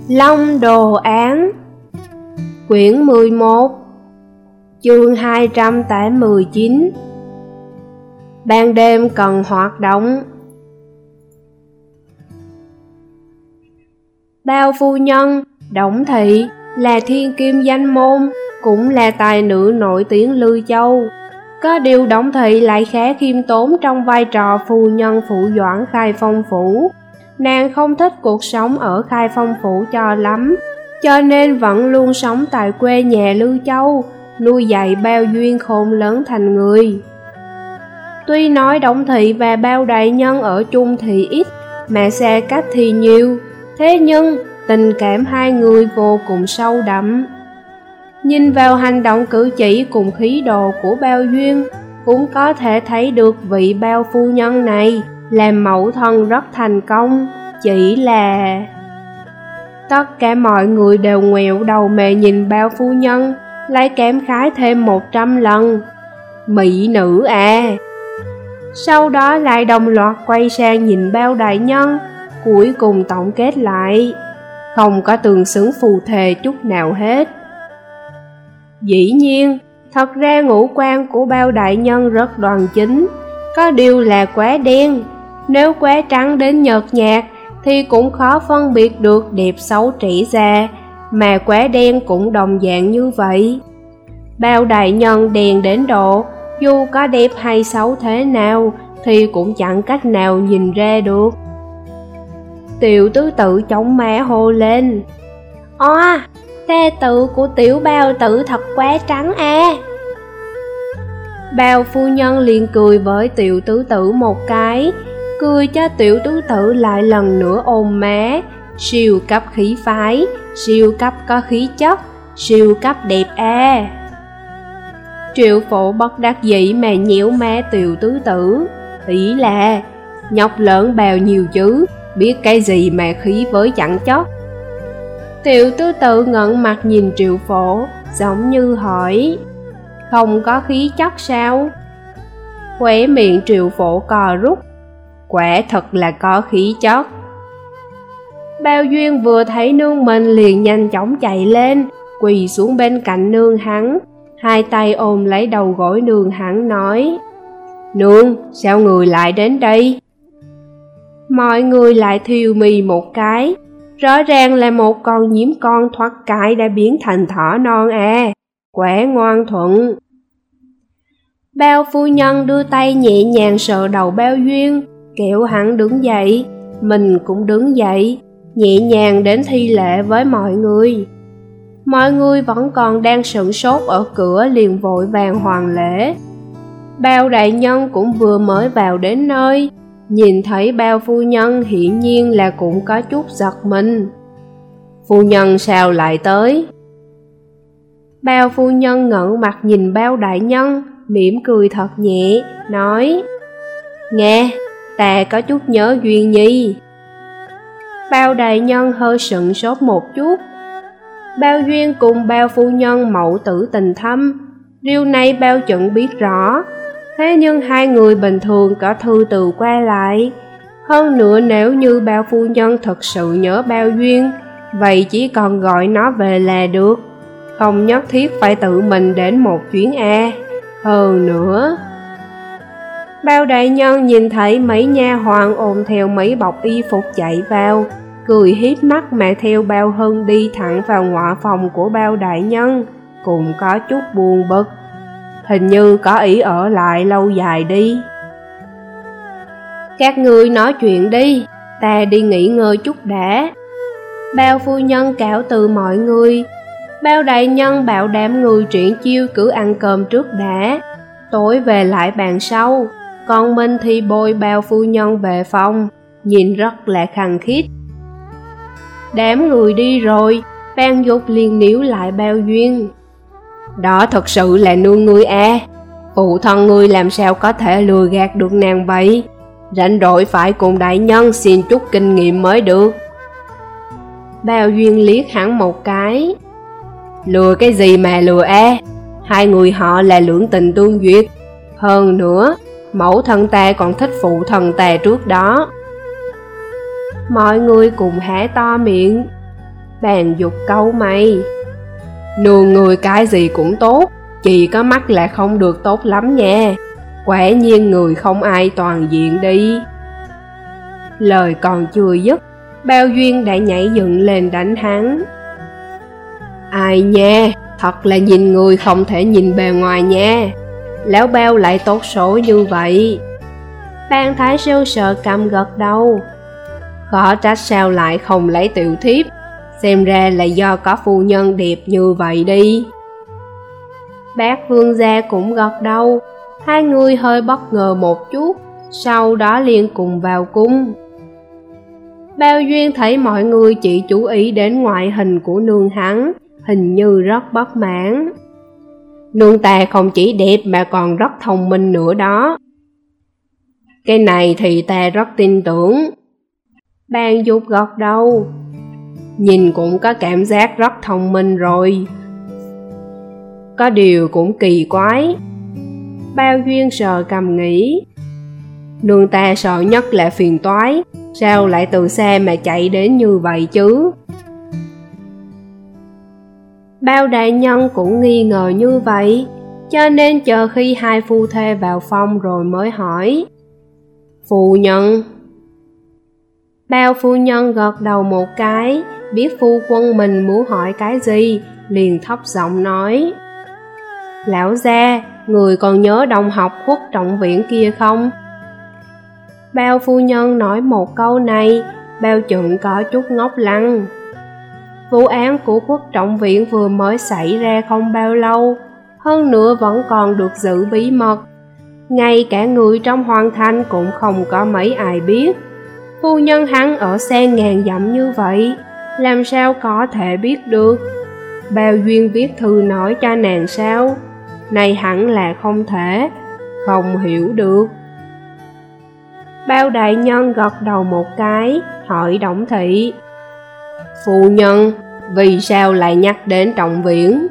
Long Đồ Án Quyển 11 Chương 219 Ban đêm cần hoạt động. Bao phu nhân, Đổng Thị là thiên kim danh môn, cũng là tài nữ nổi tiếng Lư Châu. Có điều Đổng Thị lại khá khiêm tốn trong vai trò phu nhân phụ doãn Khai Phong Phủ. Nàng không thích cuộc sống ở Khai Phong Phủ cho lắm, cho nên vẫn luôn sống tại quê nhà Lư Châu, nuôi dạy Bao Duyên khôn lớn thành người. Tuy nói Đổng Thị và Bao đại nhân ở chung thì ít, mà xa cách thì nhiều, thế nhưng tình cảm hai người vô cùng sâu đậm. Nhìn vào hành động cử chỉ cùng khí độ của Bao Duyên, cũng có thể thấy được vị Bao phu nhân này làm mẫu thân rất thành công. Chỉ là tất cả mọi người đều ngoẹo đầu mè nhìn Bao phu nhân, lại cảm khái thêm 100 lần. Mỹ nữ à! Sau đó lại đồng loạt quay sang nhìn Bao đại nhân, cuối cùng tổng kết lại, không có tương xứng phù thề chút nào hết. Dĩ nhiên, thật ra ngũ quan của Bao đại nhân rất đoan chính, có điều là quá đen. Nếu quá trắng đến nhợt nhạt thì cũng khó phân biệt được đẹp xấu trẻ ra, mà quá đen cũng đồng dạng như vậy. Bao đại nhân đen đến độ dù có đẹp hay xấu thế nào thì cũng chẳng cách nào nhìn ra được. Tiểu tứ tự chống má hô lên: "Oa, thê tử của tiểu Bao tử thật quá trắng à!" Bao phu nhân liền cười với tiểu tứ tử một cái, cười cho tiểu tứ tử lại lần nữa ôm má: "Siêu cấp khí phái, siêu cấp có khí chất, siêu cấp đẹp à!" Triệu Phổ bất đắc dĩ mà nhiễu má tiểu tứ tử, ý là nhóc lớn bao nhiêu chứ, biết cái gì mà khí với chẳng chót. Tiểu tứ tử ngẩng mặt nhìn Triệu Phổ, giống như hỏi: "Không có khí chất sao?" Khóe miệng Triệu Phổ cò rút: "Quả thật là có khí chất." Bao Duyên vừa thấy nương mình liền nhanh chóng chạy lên, quỳ xuống bên cạnh nương hắn, hai tay ôm lấy đầu gối nương hắn nói: "Nương, sao người lại đến đây?" Mọi người lại thiêu mì một cái, rõ ràng là một con nhím con thoát cái đã biến thành thỏ non à, quả ngoan thuận. Bao phu nhân đưa tay nhẹ nhàng sờ đầu Bao Duyên, kéo hắn đứng dậy, mình cũng đứng dậy, nhẹ nhàng đến thi lễ với mọi người. Mọi người vẫn còn đang sửng sốt ở cửa liền vội vàng hoàn lễ. Bao đại nhân cũng vừa mới vào đến nơi, nhìn thấy Bao phu nhân hiển nhiên là cũng có chút giật mình. "Phu nhân sao lại tới?" Bao phu nhân ngẩng mặt nhìn Bao đại nhân, mỉm cười thật nhẹ, nói: "Nghe, ta có chút nhớ Duyên Nhi." Bao đại nhân hơi sững sốt một chút. Bao Duyên cùng Bao phu nhân mẫu tử tình thâm, điều này Bao Chuẩn biết rõ. Thế nhưng hai người bình thường có thư từ qua lại. Hơn nữa nếu như Bao phu nhân thật sự nhớ Bao Duyên, vậy chỉ còn gọi nó về là được, không nhất thiết phải tự mình đến một chuyến a. Hơn nữa, Bao đại nhân nhìn thấy mấy nha hoàn ôm theo mấy bọc y phục chạy vào, cười híp mắt mà theo Bao Hân đi thẳng vào ngõ phòng của Bao đại nhân, cũng có chút buồn bực. Hình như có ý ở lại lâu dài đi. "Các ngươi nói chuyện đi, ta đi nghỉ ngơi chút đã." Bao phu nhân cáo từ mọi người. Bao đại nhân bảo đảm người triển chiêu cứ ăn cơm trước đã, tối về lại bàn sau, còn mình thì bồi Bao phu nhân về phòng, nhìn rất là khăng khít. Đám người đi rồi, Ban Dục liền níu lại Bao Duyên: "Đó thật sự là nương ngươi à, phụ thân ngươi làm sao có thể lừa gạt được nàng vậy, rảnh rỗi phải cùng đại nhân xin chút kinh nghiệm mới được." Bao Duyên liếc hắn một cái: "Lừa cái gì mà lừa à, hai người họ là lưỡng tình tương duyệt, hơn nữa mẫu thân ta còn thích phụ thân ta trước đó." Mọi người cùng há to miệng. bèn giục cau mày. Nương người cái gì cũng tốt, chỉ có mắt là không được tốt lắm nha. Quả nhiên người không ai toàn diện đi. Lời còn chưa dứt, Bao Duyên đã nhảy dựng lên đánh hắn. Ai nha, thật là nhìn người không thể nhìn bề ngoài nha. Lão Bao lại tốt số như vậy. Ban Thái Sư sợ cầm gật đầu. Khó trách sao lại không lấy tiểu thiếp, xem ra là do có phu nhân đẹp như vậy đi. Bác Vương gia cũng gật đầu. Hai người hơi bất ngờ một chút, sau đó liền cùng vào cung. Bao Duyên thấy mọi người chỉ chú ý đến ngoại hình của nương hắn, hình như rất bất mãn. Nương ta không chỉ đẹp mà còn rất thông minh nữa đó. Cái này thì ta rất tin tưởng. Bàn Dục gật đầu. Nhìn cũng có cảm giác rất thông minh rồi. Có điều cũng kỳ quái. Bao Duyên sờ cầm nghĩ. Nương ta sợ nhất là phiền toái, sao lại từ xa mà chạy đến như vậy chứ? Bao đại nhân cũng nghi ngờ như vậy, cho nên chờ khi hai phu thê vào phòng rồi mới hỏi. Phu nhân. Bao phu nhân gật đầu một cái, biết phu quân mình muốn hỏi cái gì, liền thấp giọng nói. Lão gia, người còn nhớ đồng học Khuất Trọng Viện kia không? Bao phu nhân nói một câu này, Bao Chuẩn có chút ngốc lăng. Vụ án của Khuất Trọng Viện vừa mới xảy ra không bao lâu, hơn nữa vẫn còn được giữ bí mật. Ngay cả người trong hoàng thành cũng không có mấy ai biết. Phu nhân hắn ở xa ngàn dặm như vậy, làm sao có thể biết được? Bao Duyên viết thư nói cho nàng sao? Này hẳn là không thể, không hiểu được. Bao đại nhân gật đầu một cái, hỏi Đổng Thị. Phu nhân, vì sao lại nhắc đến Trọng Viễn?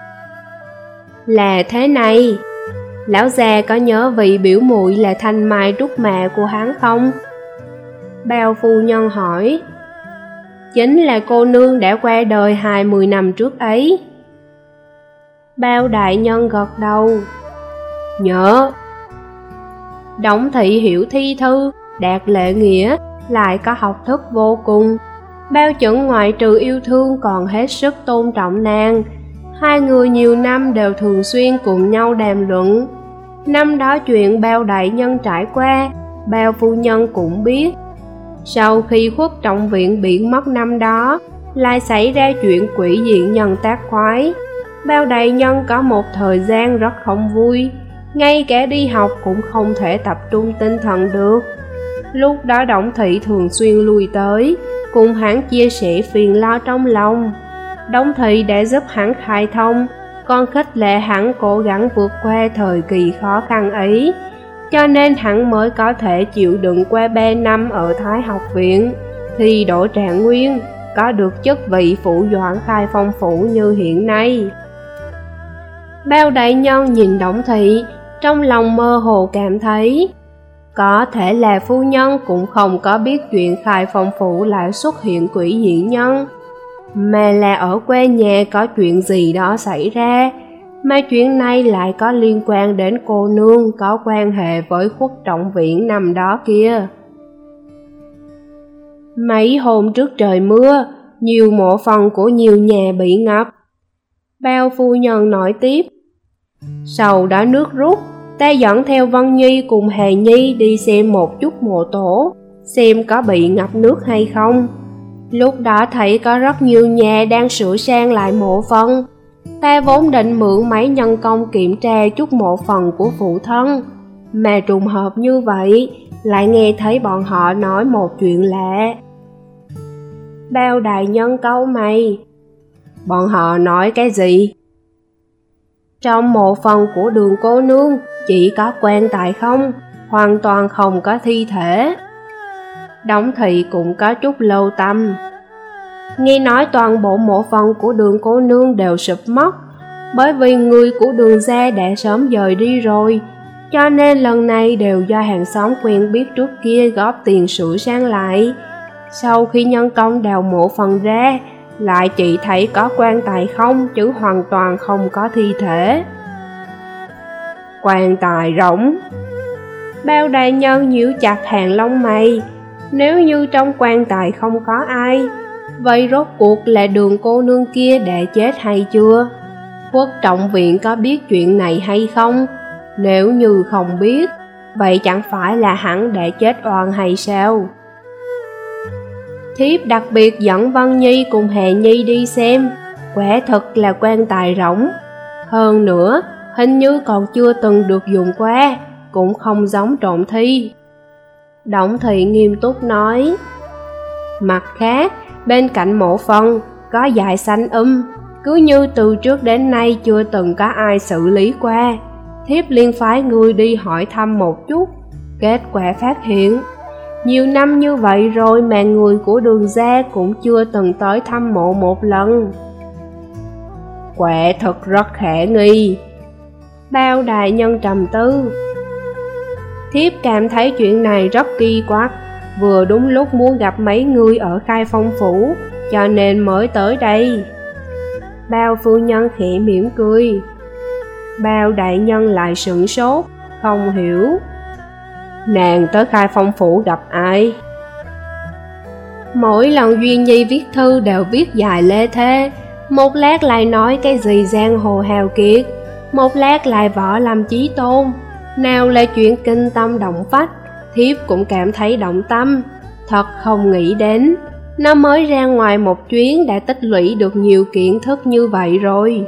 Là thế này, lão già có nhớ vị biểu muội là Thanh Mai Trúc Mạ của hắn không? Bao phu nhân hỏi. Chính là cô nương đã qua đời 20 năm trước ấy. Bao đại nhân gật đầu. Nhớ. Đổng Thị hiểu thi thư, đạt lễ nghĩa, lại có học thức vô cùng. Bao Chuẩn ngoại trừ yêu thương còn hết sức tôn trọng nàng. Hai người nhiều năm đều thường xuyên cùng nhau đàm luận. Năm đó chuyện Bao đại nhân trải qua, Bao phu nhân cũng biết. Sau khi Khuất Trọng Viện bị mất năm đó, lại xảy ra chuyện quỷ dị nhân tác quái. Bao đại nhân có một thời gian rất không vui, ngay cả đi học cũng không thể tập trung tinh thần được. Lúc đó Đổng Thị thường xuyên lui tới, cùng hắn chia sẻ phiền lo trong lòng. Đổng Thị đã giúp hắn khai thông, còn khích lệ hắn cố gắng vượt qua thời kỳ khó khăn ấy, cho nên hắn mới có thể chịu đựng qua 3 năm ở Thái học viện, thì đỗ trạng nguyên, có được chức vị phụ doãn Khai Phong phủ như hiện nay. Bao đại nhân nhìn Đổng Thị, trong lòng mơ hồ cảm thấy, có thể là phu nhân cũng không có biết chuyện Khai Phong phủ lại xuất hiện quỷ dị nhân, mà là ở quê nhà có chuyện gì đó xảy ra, mà chuyện này lại có liên quan đến cô nương có quan hệ với Khuất Trọng Viện năm đó kia. Mấy hôm trước trời mưa, nhiều mộ phần của nhiều nhà bị ngập. Bao phu nhân nói tiếp. Sau đó nước rút, ta dẫn theo Vân Nhi cùng Hề Nhi đi xem một chút mộ tổ, xem có bị ngập nước hay không. Lúc đó thấy có rất nhiều nhà đang sửa sang lại mộ phần. Ta vốn định mượn mấy nhân công kiểm tra chút mộ phần của phụ thân, mà trùng hợp như vậy, lại nghe thấy bọn họ nói một chuyện lạ. Bao đại nhân cau mày. Bọn họ nói cái gì? Trong mộ phần của Đường cô nương chỉ có quan tài không, hoàn toàn không có thi thể. Đổng Thị cũng có chút lâu tâm. Nghe nói toàn bộ mộ phần của Đường cô nương đều sụp mất, bởi vì người của Đường gia đã sớm dời đi rồi, cho nên lần này đều do hàng xóm quen biết trước kia góp tiền sửa sang lại. Sau khi nhân công đào mộ phần ra, lại chỉ thấy có quan tài không chứ hoàn toàn không có thi thể. Quan tài rỗng. Bao đại nhân nhíu chặt hàng lông mày. Nếu như trong quan tài không có ai, vậy rốt cuộc là Đường cô nương kia đã chết hay chưa? Quốc trọng viện có biết chuyện này hay không? Nếu như không biết, vậy chẳng phải là hắn đã chết oan hay sao? Thiếp đặc biệt dẫn Vân Nhi cùng Hề Nhi đi xem, quả thực là quan tài rỗng. Hơn nữa, hình như còn chưa từng được dùng qua, cũng không giống trộm thi. Đổng Thị nghiêm túc nói. Mặt khác, bên cạnh mộ phần có dải xanh cứ như từ trước đến nay chưa từng có ai xử lý qua. Thiếp liên phái người đi hỏi thăm một chút, kết quả phát hiện nhiều năm như vậy rồi mà người của Đường gia cũng chưa từng tới thăm mộ một lần. Quả thật rất khả nghi. Bao đại nhân trầm tư. Thiếp cảm thấy chuyện này rất kỳ quặc, vừa đúng lúc muốn gặp mấy người ở Khai Phong phủ, cho nên mới tới đây. Bao phu nhân khẽ mỉm cười. Bao đại nhân lại sửng sốt, không hiểu. Nàng tới Khai Phong phủ gặp ai? Mỗi lần Duyên Nhi viết thư đều viết dài lê thê, một lát lại nói cái gì giang hồ hào kiệt, một lát lại võ lâm chí tôn. Nào là chuyện kinh tâm động phách, thiếp cũng cảm thấy động tâm. Thật không nghĩ đến, nó mới ra ngoài một chuyến đã tích lũy được nhiều kiến thức như vậy rồi.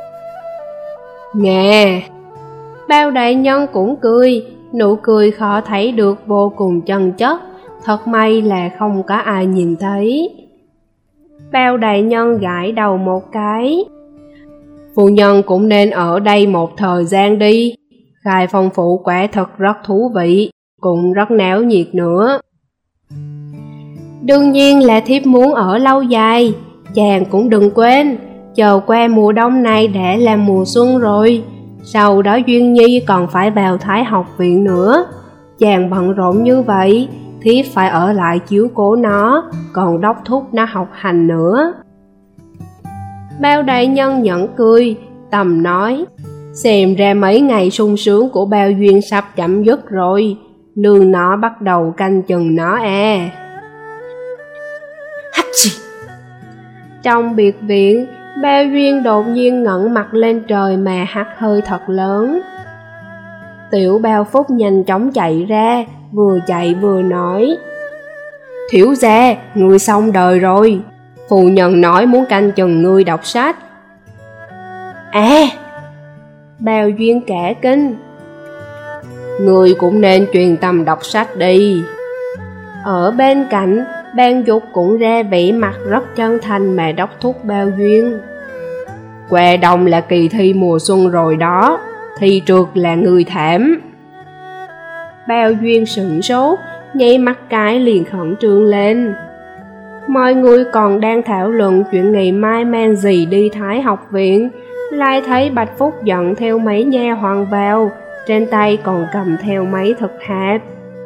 Nghe! Bao đại nhân cũng cười, nụ cười khó thấy được vô cùng chân chất, thật may là không có ai nhìn thấy. Bao đại nhân gãi đầu một cái. Phu nhân cũng nên ở đây một thời gian đi, Khai Phong phủ quả thật rất thú vị, cũng rất náo nhiệt nữa. Đương nhiên là thiếp muốn ở lâu dài, chàng cũng đừng quên, chờ qua mùa đông này đã là mùa xuân rồi, sau đó Duyên Nhi còn phải vào Thái học viện nữa. Chàng bận rộn như vậy, thiếp phải ở lại chiếu cố nó, còn đốc thúc nó học hành nữa. Bao đại nhân nhẫn cười, tầm nói, xem ra mấy ngày sung sướng của Bao Duyên sắp chấm dứt rồi, nương nó bắt đầu canh chừng nó à. Trong biệt viện, Bao Duyên đột nhiên ngẩng mặt lên trời mà hắt hơi thật lớn. Tiểu Bao Phúc nhanh chóng chạy ra, vừa chạy vừa nói, thiếu gia, ngươi xong đời rồi, phu nhân nói muốn canh chừng ngươi đọc sách. À! Bao Duyên cả kinh. Ngươi cũng nên truyền tâm đọc sách đi. Ở bên cạnh, Ban Dục cũng ra vẻ mặt rất chân thành mà đốc thúc Bao Duyên. Qua đông là kỳ thi mùa xuân rồi đó, thi trượt là người thảm. Bao Duyên sửng sốt, nháy mắt cái liền khẩn trương lên. Mọi người còn đang thảo luận chuyện ngày mai mang gì đi Thái học viện, lại thấy Bạch Phúc dẫn theo mấy nha hoàn vào, trên tay còn cầm theo mấy thực hạt.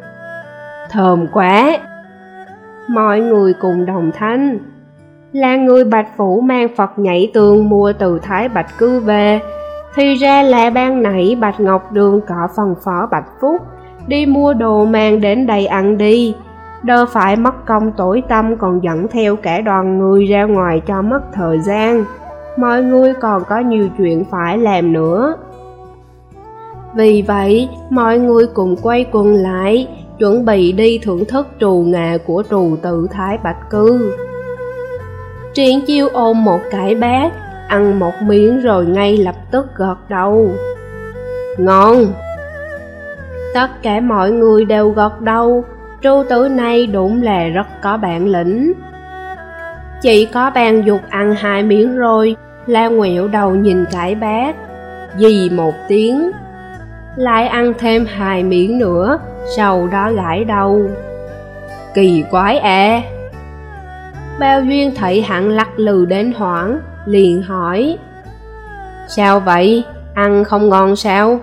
Thơm quá! Mọi người cùng đồng thanh. Là người Bạch Phủ mang Phật nhảy tường mua từ Thái Bạch Cư về, thì ra là ban nãy Bạch Ngọc Đường cọ phần phó Bạch Phúc, đi mua đồ mang đến đây ăn đi, đỡ phải mất công tối tâm còn dẫn theo cả đoàn người ra ngoài cho mất thời gian. Mọi người còn có nhiều chuyện phải làm nữa. Vì vậy, mọi người cùng quay quần lại, chuẩn bị đi thưởng thức trù nghệ của trù tự Thái Bạch Cư. Triển Chiêu ôm một cái bát, ăn một miếng rồi ngay lập tức gật đầu. Ngon! Tất cả mọi người đều gật đầu, trù tử này đúng là rất có bản lĩnh. Chỉ có Ban Dục ăn 2 miếng rồi, la ngoẹo đầu nhìn cái bát, dì một tiếng, lại ăn thêm 2 miếng nữa, sau đó gãi đầu. Kỳ quái à! Bao Duyên thấy hắn lắc lư đến hoảng, liền hỏi, sao vậy, ăn không ngon sao?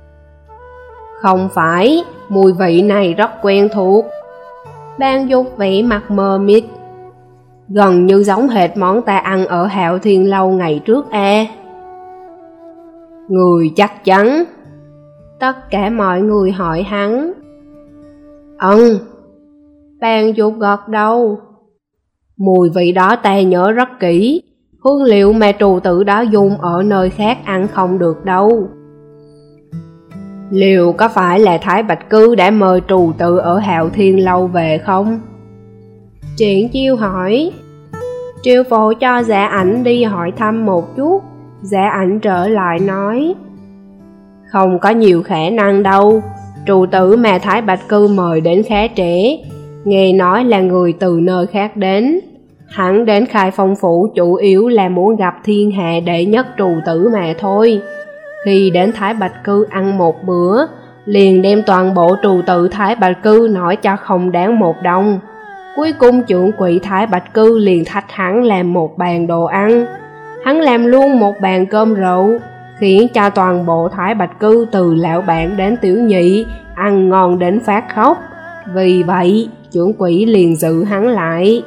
Không phải, mùi vị này rất quen thuộc. Ban Dục vẻ mặt mờ mịt. Gần như giống hệt món ta ăn ở Hạo Thiên Lâu ngày trước à. Người chắc chắn? Tất cả mọi người hỏi hắn. Bàn Dục gật đầu. Mùi vị đó ta nhớ rất kỹ, hương liệu mà trù tử đó dùng ở nơi khác ăn không được đâu. Liệu có phải là Thái Bạch Cư đã mời trù tử ở Hạo Thiên Lâu về không? Triển Chiêu hỏi. Triệu Phổ cho Dạ Ảnh đi hỏi thăm một chút. Dạ Ảnh trở lại nói, không có nhiều khả năng đâu, trù tử mà Thái Bạch Cư mời đến khá trẻ, nghe nói là người từ nơi khác đến. Hắn đến Khai Phong Phủ chủ yếu là muốn gặp thiên hạ đệ nhất trù tử mà thôi. Khi đến Thái Bạch Cư ăn một bữa, liền đem toàn bộ trù tử Thái Bạch Cư nói cho không đáng một đồng. Cuối cùng trưởng quỹ Thái Bạch Cư liền thách hắn làm một bàn đồ ăn. Hắn làm luôn một bàn cơm rượu, khiến cho toàn bộ Thái Bạch Cư từ lão bạn đến tiểu nhị ăn ngon đến phát khóc. Vì vậy, trưởng quỹ liền giữ hắn lại.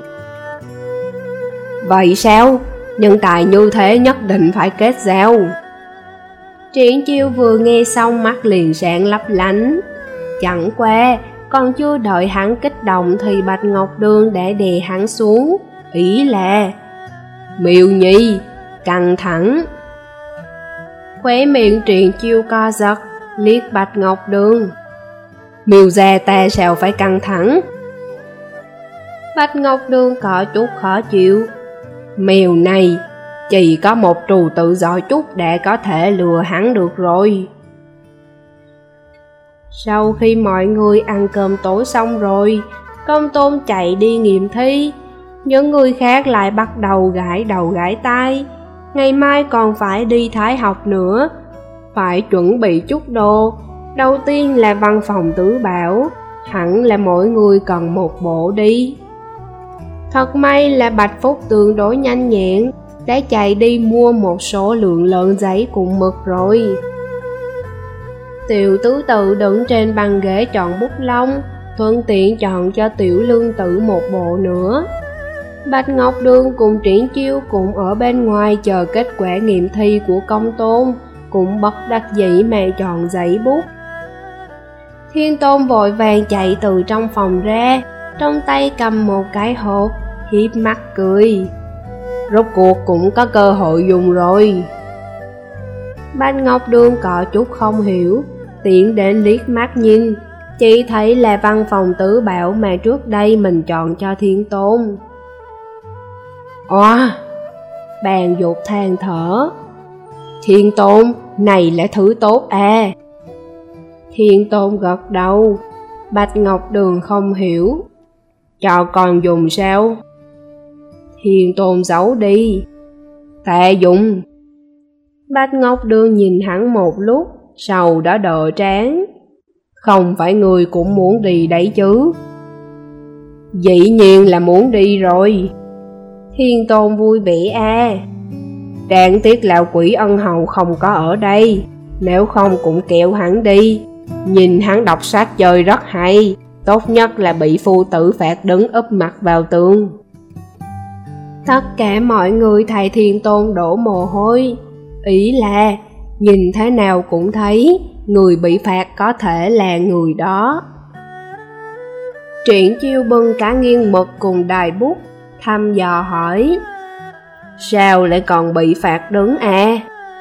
Vậy sao? Nhân tài như thế nhất định phải kết giao. Triển Chiêu vừa nghe xong mắt liền sáng lấp lánh. Chẳng qua, còn chưa đợi hắn kích động thì Bạch Ngọc Đường đã đè hắn xuống. Ý là, Miêu Nhi, căng thẳng. Khóe miệng Triển Chiêu co giật, liếc Bạch Ngọc Đường. Miêu gia ta sao phải căng thẳng? Bạch Ngọc Đường có chút khó chịu. Mèo này, chỉ có một trù tự giỏi chút đã có thể lừa hắn được rồi. Sau khi mọi người ăn cơm tối xong rồi, Công Tôn chạy đi nghiệm thi. Những người khác lại bắt đầu gãi đầu gãi tai. Ngày mai còn phải đi Thái học nữa, phải chuẩn bị chút đồ. Đầu tiên là văn phòng tứ bảo, hẳn là mỗi người cần một bộ đi. Thật may là Bạch Phúc tương đối nhanh nhẹn, đã chạy đi mua một số lượng lớn giấy cùng mực rồi. Tiểu tứ tự đứng trên băng ghế chọn bút lông, thuận tiện chọn cho Tiểu Lương Tử một bộ nữa. Bạch Ngọc Đường cùng Triển Chiêu cũng ở bên ngoài chờ kết quả nghiệm thi của Công Tôn, cũng bất đắc dĩ mà chọn giấy bút. Thiên Tôn vội vàng chạy từ trong phòng ra, trong tay cầm một cái hộp, hiếp mắt cười. Rốt cuộc cũng có cơ hội dùng rồi. Bạch Ngọc Đường có chút không hiểu, tiện đến liếc mắt nhìn, chỉ thấy là văn phòng tứ bảo mà trước đây mình chọn cho Thiên Tôn. Oa! Bàn Dục than thở. Thiên Tôn, này là thứ tốt à. Thiên Tôn gật đầu. Bạch Ngọc Đường không hiểu. Cho con dùng sao? Thiên Tôn giấu đi. Ta dùng. Bạch Ngọc Đường nhìn hắn một lúc, sau đó đỡ trán. Không phải người cũng muốn đi đấy chứ? Dĩ nhiên là muốn đi rồi. Thiên Tôn vui vẻ à. Đáng tiếc lão quỷ ân hầu không có ở đây, nếu không cũng kéo hắn đi. Nhìn hắn đọc sách chơi rất hay, tốt nhất là bị phu tử phạt đứng úp mặt vào tường. Tất cả mọi người thầy Thiên Tôn đổ mồ hôi. Ý là, nhìn thế nào cũng thấy, người bị phạt có thể là người đó. Triển Chiêu bưng cả nghiêng mực cùng đài bút, thăm dò hỏi. Sao lại còn bị phạt đứng à?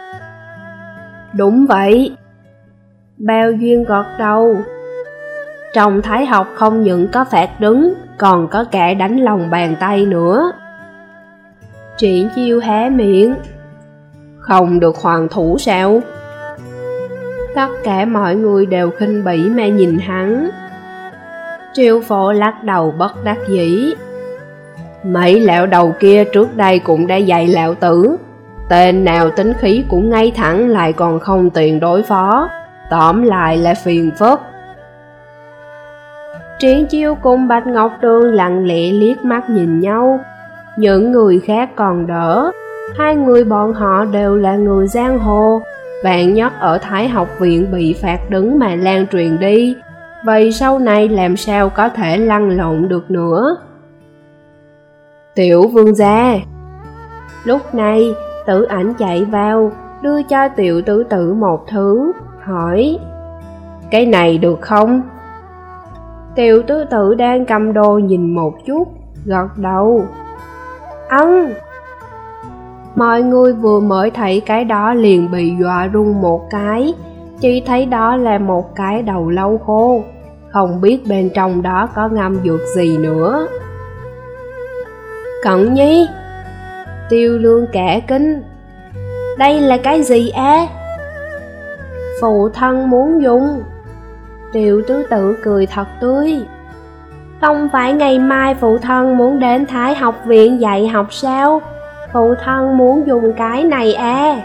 Đúng vậy. Bao Duyên gật đầu. Trong Thái học không những có phạt đứng, còn có cả đánh lòng bàn tay nữa. Triển Chiêu há miệng. Không được hoàn thủ sao? Tất cả mọi người đều khinh bỉ mà nhìn hắn. Triệu Phổ lắc đầu bất đắc dĩ. Mấy lão đầu kia trước đây cũng đã dạy lão tử, tên nào tính khí cũng ngay thẳng lại còn không tiền đối phó, tóm lại là phiền phức. Triển Chiêu cùng Bạch Ngọc Đường lặng lẽ liếc mắt nhìn nhau. Những người khác còn đỡ, hai người bọn họ đều là người giang hồ, vạn nhất ở Thái học viện bị phạt đứng mà lan truyền đi, vậy sau này làm sao có thể lăn lộn được nữa. Tiểu vương gia. Lúc này Tử Ảnh chạy vào, đưa cho Tiểu Tứ Tử một thứ, hỏi: cái này được không? Tiểu Tứ Tử đang cầm đồ nhìn một chút, gật đầu. Mọi người vừa mới thấy cái đó liền bị dọa run một cái, chỉ thấy đó là một cái đầu lâu khô, không biết bên trong đó có ngâm dược gì nữa. Cận Nhi. Tiêu Lương cả kinh. Đây là cái gì á? Phụ thân muốn dùng. Tiểu Tứ Tử cười thật tươi. Không phải ngày mai phụ thân muốn đến Thái học viện dạy học sao? Phụ thân muốn dùng cái này à?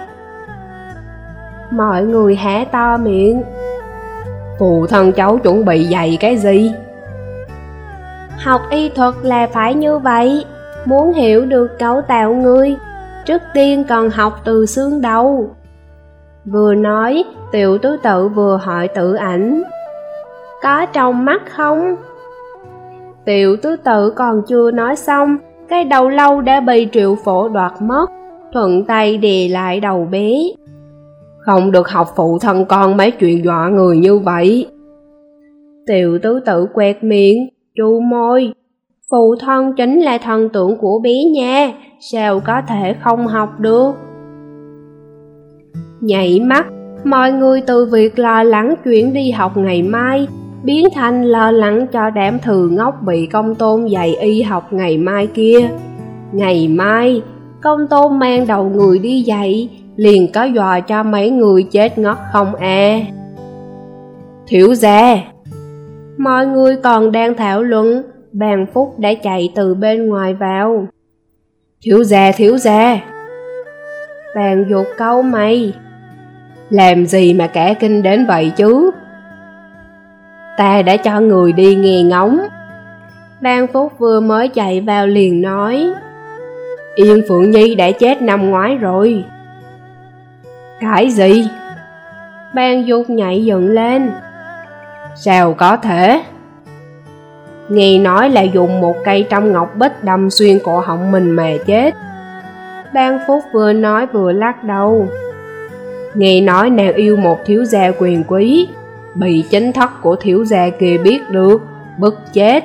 Mọi người há to miệng. Phụ thân cháu chuẩn bị dạy cái gì? Học y thuật là phải như vậy. Muốn hiểu được cấu tạo người, trước tiên cần học từ xương đầu. Vừa nói, Tiểu Tứ Tử vừa hỏi Tử Ảnh: có trong mắt không? Tiểu Tứ Tử còn chưa nói xong, cái đầu lâu đã bị Triệu Phổ đoạt mất, thuận tay đè lại đầu bé. Không được học phụ thân con mấy chuyện dọa người như vậy. Tiểu Tứ Tử quẹt miệng, chu môi. Phụ thân chính là thần tượng của bé nha, sao có thể không học được? Nhảy mắt, mọi người từ việc lo lắng chuyển đi học ngày mai biến thành lo lắng cho đám thừa ngốc bị Công Tôn dạy y học ngày mai kia. Ngày mai, Công Tôn mang đầu người đi dạy, liền có dọa cho mấy người chết ngất không à? Thiếu gia. Mọi người còn đang thảo luận, Bàn Phúc đã chạy từ bên ngoài vào. Thiếu gia. Bàn Dục cau mày. Làm gì mà cả kinh đến vậy chứ? Ta đã cho người đi nghe ngóng. Bàn Phúc vừa mới chạy vào liền nói: Yên Phượng Nhi đã chết năm ngoái rồi. Cái gì? Bàn Dục nhảy dựng lên. Sao có thể? Nghe nói là dùng một cây trăm ngọc bích đâm xuyên cổ họng mình mà chết. Bàn Phúc vừa nói vừa lắc đầu. Nghe nói nàng yêu một thiếu gia quyền quý, bị chính thất của thiếu gia kia biết được, bức chết.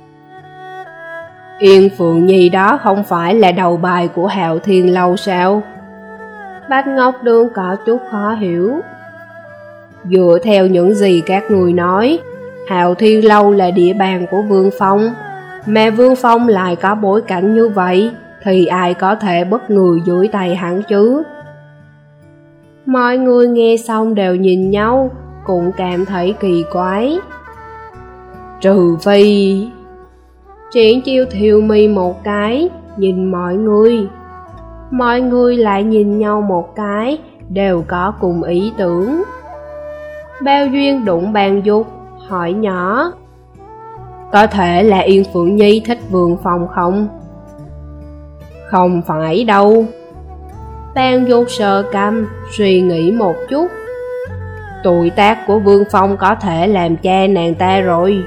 Yên Phượng Nhi đó không phải là đầu bài của Hạo Thiên Lâu sao? Bạch Ngọc Đường có chút khó hiểu. Dựa theo những gì các người nói, Hạo Thiên Lâu là địa bàn của Vương Phong, mà Vương Phong lại có bối cảnh như vậy, thì ai có thể bất người dưới tay hắn chứ? Mọi người nghe xong đều nhìn nhau, cũng cảm thấy kỳ quái. Trừ phi... Triển Chiêu thiêu mi một cái, nhìn mọi người lại nhìn nhau một cái, đều có cùng ý tưởng. Bao Duyên đụng Bàn Dục, hỏi nhỏ: Có thể là Yên Phượng Nhi thích Vương Phong không? Không phải đâu. Bàn Dục sờ cằm, suy nghĩ một chút. Tuổi tác của Vương Phong có thể làm cha nàng ta rồi.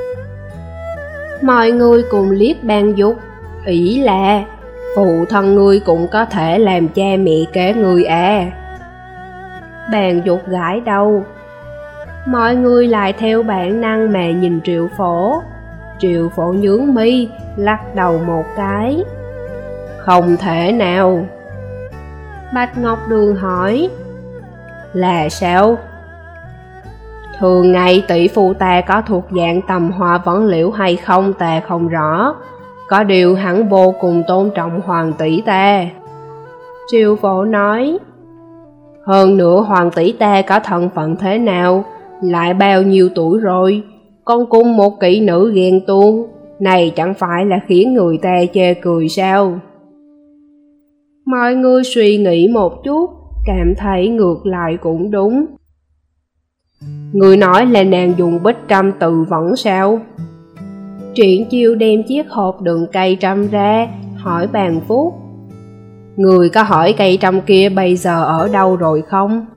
Mọi người cùng liếc Bàn Dục, ý là phụ thân ngươi cũng có thể làm cha mẹ kế ngươi à? Bàn Dục gãi đầu. Mọi người lại theo bản năng mà nhìn Triệu Phổ. Triệu Phổ nhướng mi, lắc đầu một cái. Không thể nào. Bạch Ngọc Đường hỏi: Là sao? Thường ngày tỷ phu ta có thuộc dạng tầm hoa vấn liễu hay không ta không rõ, có điều hắn vô cùng tôn trọng hoàng tỷ ta. Triệu Phổ nói: Hơn nữa hoàng tỷ ta có thân phận thế nào, lại bao nhiêu tuổi rồi, con cung một kỹ nữ ghen tuông, này chẳng phải là khiến người ta chê cười sao? Mọi người suy nghĩ một chút, cảm thấy ngược lại cũng đúng. Người nói là nàng dùng bích trăm tự vẫn sao? Triển Chiêu đem chiếc hộp đựng cây trăm ra, hỏi Bàn Phúc: Người có hỏi cây trăm kia bây giờ ở đâu rồi không?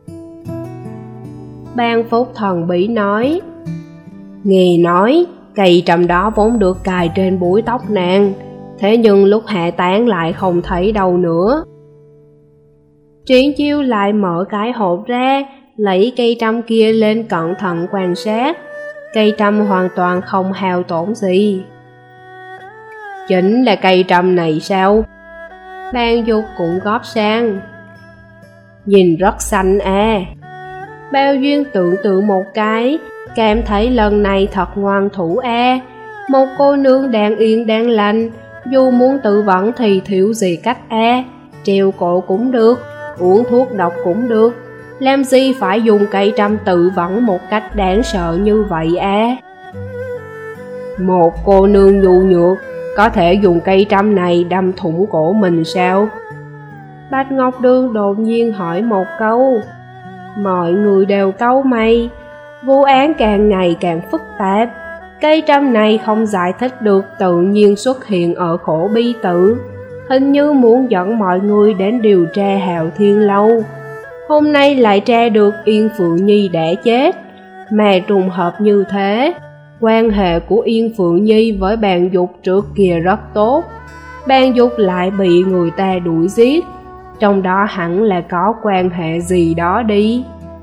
Bàn Phúc thần bí nói: Nghe nói cây trăm đó vốn được cài trên búi tóc nàng, thế nhưng lúc hạ tán lại không thấy đâu nữa. Triển Chiêu lại mở cái hộp ra, lấy cây trăm kia lên cẩn thận quan sát. Cây trăm hoàn toàn không hao tổn gì. Chính là cây trăm này sao? Bàn Dục cũng góp sang. Nhìn rất xanh à. Bao Duyên tưởng tượng một cái, cảm thấy lần này thật ngoan thủ à. Một cô nương đang yên đang lành, dù muốn tự vẫn thì thiếu gì cách à. Treo cổ cũng được, uống thuốc độc cũng được, làm gì phải dùng cây trăm tự vẫn một cách đáng sợ như vậy à. Một cô nương nhu nhược có thể dùng cây trăm này đâm thủng cổ mình sao? Bạch Ngọc Đường đột nhiên hỏi một câu. Mọi người đều cau mày. Vụ án càng ngày càng phức tạp. Cây trăm này không giải thích được tự nhiên xuất hiện ở khổ bi tự. Hình như muốn dẫn mọi người đến điều tra Hạo Thiên Lâu. Hôm nay lại tra được Yên Phượng Nhi đã chết. Mà trùng hợp như thế, quan hệ của Yên Phượng Nhi với Bàn Dục trước kia rất tốt. Bàn Dục lại bị người ta đuổi giết, trong đó hẳn là có quan hệ gì đó đi.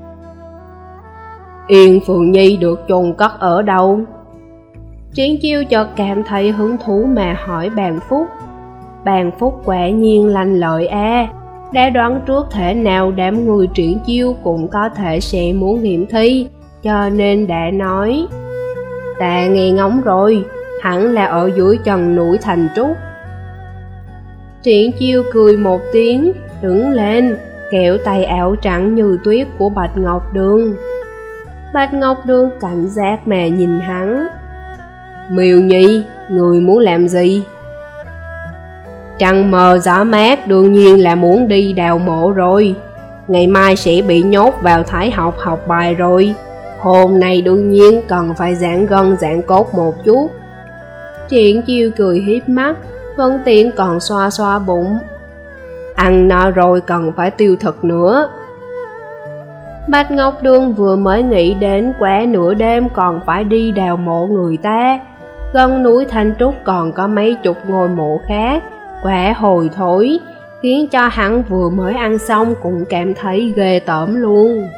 Yên Phượng Nhi được chôn cất ở đâu? Triển Chiêu chợt cảm thấy hứng thú mà hỏi Bàn Phúc. Bàn Phúc quả nhiên lanh lợi a, đã đoán trước thể nào đám người Triển Chiêu cũng có thể sẽ muốn nghiệm thi, cho nên đã nói. Ta nghe ngóng rồi, hẳn là ở dưới chân núi Thành Trúc. Triển Chiêu cười một tiếng, đứng lên, kéo tay áo trắng như tuyết của Bạch Ngọc Đường. Bạch Ngọc Đường cảnh giác mà nhìn hắn. Miêu Nhi, người muốn làm gì? Trăng mờ gió mát đương nhiên là muốn đi đào mộ rồi. Ngày mai sẽ bị nhốt vào Thái học học bài rồi. Hôm nay đương nhiên cần phải giãn gân giãn cốt một chút. Triển Chiêu cười hiếp mắt, Vân Tiện còn xoa xoa bụng. Ăn no rồi cần phải tiêu thực nữa. Bạch Ngọc Đường vừa mới nghĩ đến quá nửa đêm còn phải đi đào mộ người ta. Gần núi Thanh Trúc còn có mấy chục ngôi mộ khác, quá hồi thối, khiến cho hắn vừa mới ăn xong cũng cảm thấy ghê tởm luôn.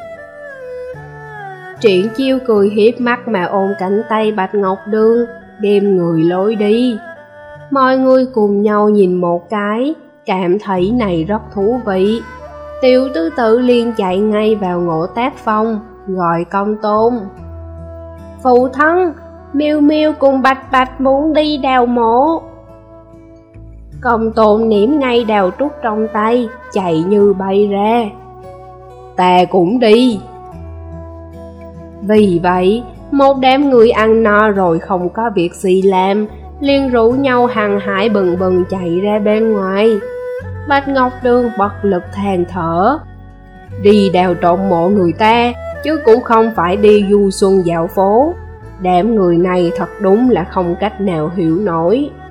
Triển Chiêu cười hiếp mắt mà ôm cánh tay Bạch Ngọc Đường, đem người lối đi. Mọi người cùng nhau nhìn một cái, cảm thấy này rất thú vị. Tiểu tứ tử liền chạy ngay vào Ngộ Tác Phong, gọi Công Tôn. Phụ thân, Miêu Miêu cùng Bạch Bạch muốn đi đào mộ. Công Tôn niệm ngay đào trúc trong tay, chạy như bay ra. Ta cũng đi. Vì vậy, một đám người ăn no rồi không có việc gì làm, liền rủ nhau hăng hải bừng bừng chạy ra bên ngoài. Bạch Ngọc Đường bất lực than thở. Đi đào trộm mộ người ta, chứ cũng không phải đi du xuân dạo phố. Đám người này thật đúng là không cách nào hiểu nổi.